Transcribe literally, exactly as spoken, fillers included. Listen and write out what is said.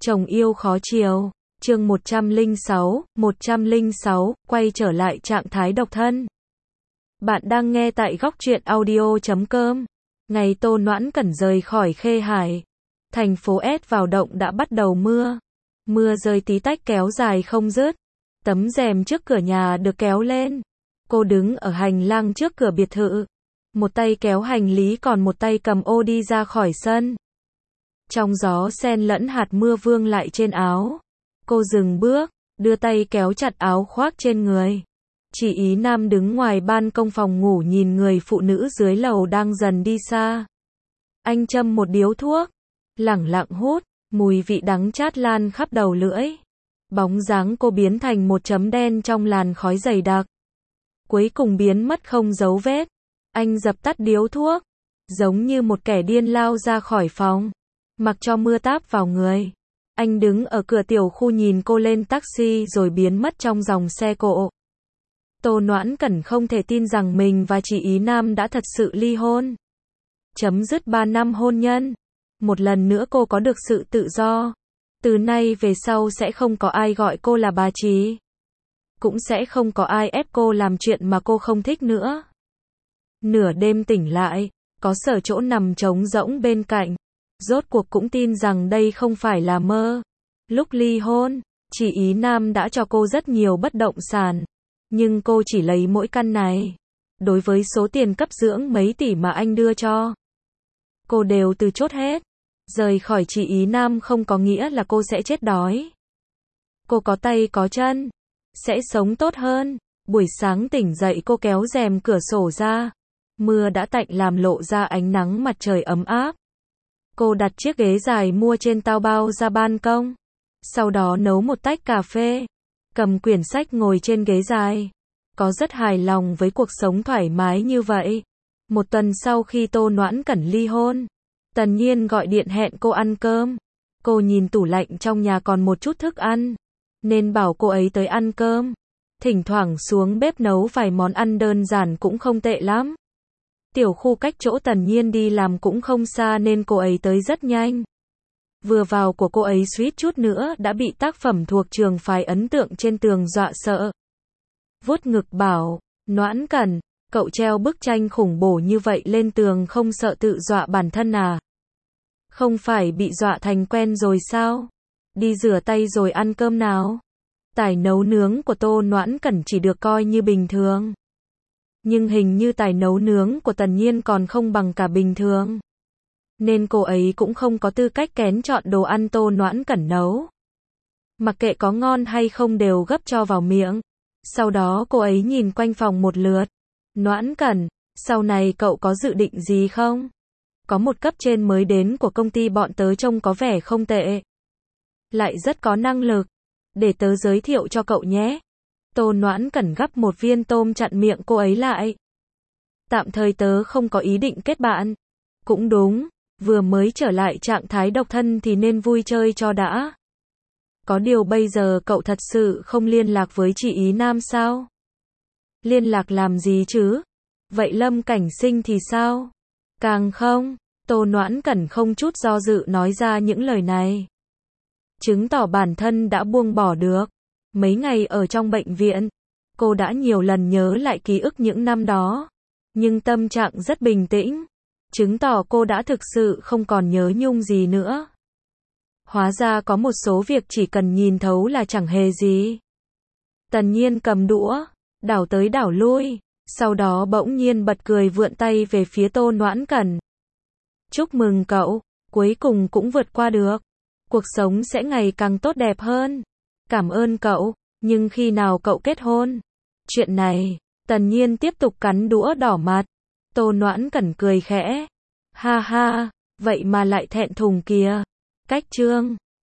Chồng yêu khó chiều, chương một trăm lẻ sáu, một trăm lẻ sáu, quay trở lại trạng thái độc thân. Bạn đang nghe tại góc truyện audio chấm com. Ngày Tô Noãn Cẩn rời khỏi Khê Hải, thành phố S vào động đã bắt đầu mưa. Mưa rơi tí tách kéo dài không dứt. Tấm rèm trước cửa nhà được kéo lên. Cô đứng ở hành lang trước cửa biệt thự. Một tay kéo hành lý còn một tay cầm ô đi ra khỏi sân. Trong gió sen lẫn hạt mưa vương lại trên áo. Cô dừng bước, đưa tay kéo chặt áo khoác trên người. Chị Ý Nam đứng ngoài ban công phòng ngủ nhìn người phụ nữ dưới lầu đang dần đi xa. Anh châm một điếu thuốc, lẳng lặng hút, mùi vị đắng chát lan khắp đầu lưỡi. Bóng dáng cô biến thành một chấm đen trong làn khói dày đặc. Cuối cùng biến mất không dấu vết. Anh dập tắt điếu thuốc, giống như một kẻ điên lao ra khỏi phòng, mặc cho mưa táp vào người. Anh đứng ở cửa tiểu khu nhìn cô lên taxi rồi biến mất trong dòng xe cộ. Tô Noãn Cẩn không thể tin rằng mình và chị Ý Nam đã thật sự ly hôn. Chấm dứt ba năm hôn nhân. Một lần nữa cô có được sự tự do. Từ nay về sau sẽ không có ai gọi cô là bà Trí. Cũng sẽ không có ai ép cô làm chuyện mà cô không thích nữa. Nửa đêm tỉnh lại, có Sở chỗ nằm trống rỗng bên cạnh. Rốt cuộc cũng tin rằng đây không phải là mơ. Lúc ly hôn, chị Ý Nam đã cho cô rất nhiều bất động sản. Nhưng cô chỉ lấy mỗi căn này. Đối với số tiền cấp dưỡng mấy tỷ mà anh đưa cho, cô đều từ chốt hết. Rời khỏi chị Ý Nam không có nghĩa là cô sẽ chết đói. Cô có tay có chân, sẽ sống tốt hơn. Buổi sáng tỉnh dậy cô kéo rèm cửa sổ ra. Mưa đã tạnh làm lộ ra ánh nắng mặt trời ấm áp. Cô đặt chiếc ghế dài mua trên Taobao ra ban công. Sau đó nấu một tách cà phê. Cầm quyển sách ngồi trên ghế dài. Có rất hài lòng với cuộc sống thoải mái như vậy. Một tuần sau khi Tô Noãn Cẩn ly hôn, Tần Nhiên gọi điện hẹn cô ăn cơm. Cô nhìn tủ lạnh trong nhà còn một chút thức ăn, nên bảo cô ấy tới ăn cơm. Thỉnh thoảng xuống bếp nấu vài món ăn đơn giản cũng không tệ lắm. Tiểu khu cách chỗ Tần Nhiên đi làm cũng không xa nên cô ấy tới rất nhanh. Vừa vào của cô ấy suýt chút nữa đã bị tác phẩm thuộc trường phái ấn tượng trên tường dọa sợ. Vuốt ngực bảo, Noãn Cẩn, cậu treo bức tranh khủng bố như vậy lên tường không sợ tự dọa bản thân à? Không phải bị dọa thành quen rồi sao? Đi rửa tay rồi ăn cơm nào. Tài nấu nướng của Tô Noãn Cẩn chỉ được coi như bình thường. Nhưng hình như tài nấu nướng của Tần Nhiên còn không bằng cả bình thường. Nên cô ấy cũng không có tư cách kén chọn đồ ăn Tô Noãn Cẩn nấu. Mặc kệ có ngon hay không đều gấp cho vào miệng. Sau đó cô ấy nhìn quanh phòng một lượt. Noãn Cẩn, sau này cậu có dự định gì không? Có một cấp trên mới đến của công ty bọn tớ trông có vẻ không tệ. Lại rất có năng lực. Để tớ giới thiệu cho cậu nhé. Tô Noãn Cẩn gắp một viên tôm chặn miệng cô ấy lại. Tạm thời tớ không có ý định kết bạn. Cũng đúng, vừa mới trở lại trạng thái độc thân thì nên vui chơi cho đã. Có điều bây giờ cậu thật sự không liên lạc với chị Ý Nam sao? Liên lạc làm gì chứ? Vậy Lâm Cảnh Sinh thì sao? Càng không. Tô Noãn Cẩn không chút do dự nói ra những lời này. Chứng tỏ bản thân đã buông bỏ được. Mấy ngày ở trong bệnh viện, cô đã nhiều lần nhớ lại ký ức những năm đó. Nhưng tâm trạng rất bình tĩnh. Chứng tỏ cô đã thực sự không còn nhớ nhung gì nữa. Hóa ra có một số việc chỉ cần nhìn thấu là chẳng hề gì. Tần Nhiên cầm đũa, đảo tới đảo lui. Sau đó bỗng nhiên bật cười vươn tay về phía Tô Noãn Cẩn. Chúc mừng cậu, cuối cùng cũng vượt qua được. Cuộc sống sẽ ngày càng tốt đẹp hơn. Cảm ơn cậu, nhưng khi nào cậu kết hôn? Chuyện này, Tần Nhiên tiếp tục cắn đũa đỏ mặt. Tô Noãn Cẩn cười khẽ. Ha ha, vậy mà lại thẹn thùng kìa. Cách chương.